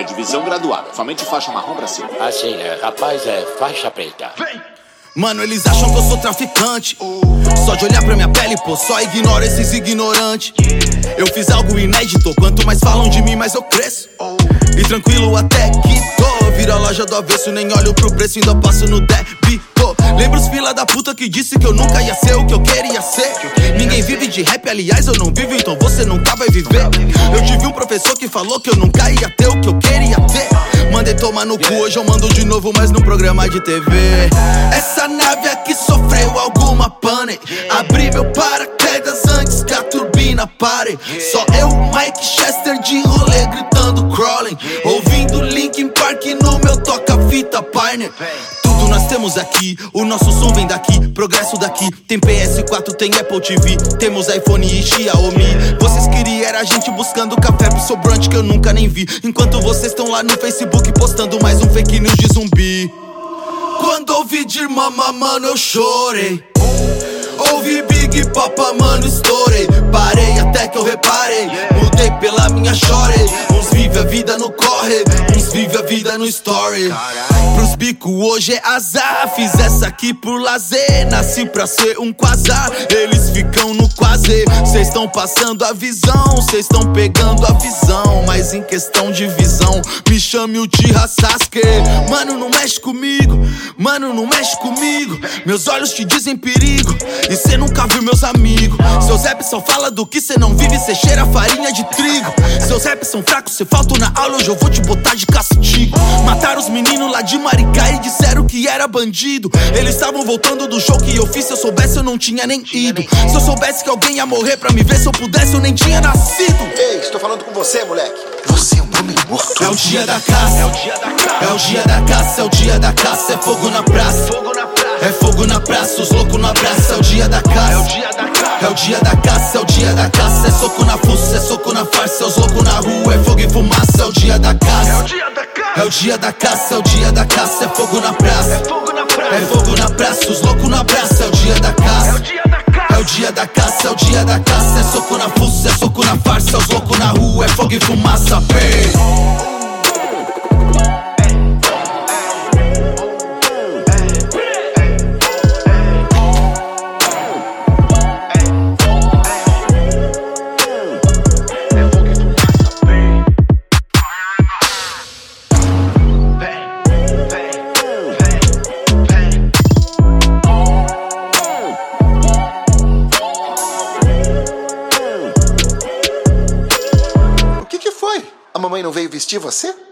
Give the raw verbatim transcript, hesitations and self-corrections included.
divisão graduada, somente faixa marrom pra cima. Assim, é, rapaz, é faixa preta. Vem! Mano, eles acham que eu sou traficante. Só de olhar pra minha pele, pô, só ignoro esses ignorantes. Eu fiz algo inédito, quanto mais falam de mim, mais eu cresço. E tranquilo até que tô. Vira a loja do avesso, nem olho pro preço, ainda passo no débito. Lembra os fila da puta que disse que eu nunca ia ser o que eu queria ser? Ninguém vive de rap, aliás eu não vivo, então você nunca vai viver. Eu tive um professor que falou que eu nunca ia ter o que eu queria ter. Mandei tomar no cu, hoje eu mando de novo, mas num programa de T V. Essa nave aqui sofreu alguma pane. Abri meu paraquedas antes que a turbina pare. Só eu, Mike Chester de rolê gritando crawling, ouvindo Linkin Park no meu toca-fita partner. Tudo nós temos aqui, o nosso som vem daqui, progresso daqui. Tem P S quatro, tem Apple T V, temos iPhone e Xiaomi. Vocês queriam era a gente buscando café pro sobrante que eu nunca nem vi, enquanto vocês estão lá no Facebook postando mais um fake news de zumbi. Quando ouvi de mama, mano, eu chorei. Ouvi Big Papa, mano, estourei. Parei até que eu reparei, mudei pela minha shorty. Uns vive a vida no corre, uns vive a vida no story. Pros bico hoje é azar, fiz essa aqui por lazer. Nasci pra ser um quasar, eles ficam no quase. Cês tão passando a visão, cês tão pegando a visão. Mas em questão de visão, me chame o Tira Sasuke. Mano, não mexe comigo, mano, não mexe comigo. Meus olhos te dizem perigo, e cê nunca viu meus amigos. Seus raps só fala do que cê não vive, cê cheira farinha de trigo. Seus raps são fracos, cê falta na aula, hoje eu vou te botar de castigo. Mataram os meninos lá de Maricá e disseram que era bandido. Eles estavam voltando do show que eu fiz, se eu soubesse eu não tinha nem ido. Se eu soubesse que alguém ia morrer pra me ver, se eu pudesse eu nem tinha nascido. Ei, estou falando com você, moleque. Você é um homem morto. É o dia da caça, é o dia da caça, é o dia da caça, é o dia da caça, é fogo na praça. É fogo na praça, os loucos no abraço, é o dia da caça. É o dia da caça, é o dia da caça, é o dia da caça. É soco na fuça, é soco na farsa, é os loucos na rua, é fogo e fumaça, é o dia da caça. É o dia da caça, é o dia da caça, é o dia da caça, é fogo na praça. É fogo na praça, é fogo na praça, os loucos no abraço, é o dia da caça. É o dia da caça, é o dia da caça, é o dia da caça. É soco na fuça, é soco na farsa, é os loucos na rua, é fogo e fumaça, bem. A mamãe não veio vestir você?